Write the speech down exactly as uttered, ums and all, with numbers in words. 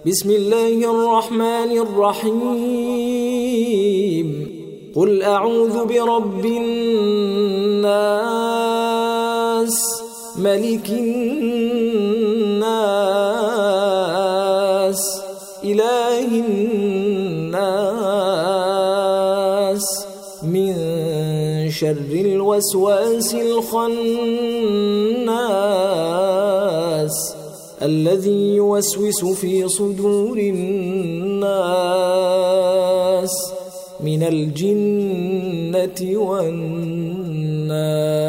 بسم الله الرحمن الرحيم قل أعوذ برب الناس ملك الناس إله الناس من شر الوسواس الخناس الذي يوسوس في صدور الناس من الجنة والناس.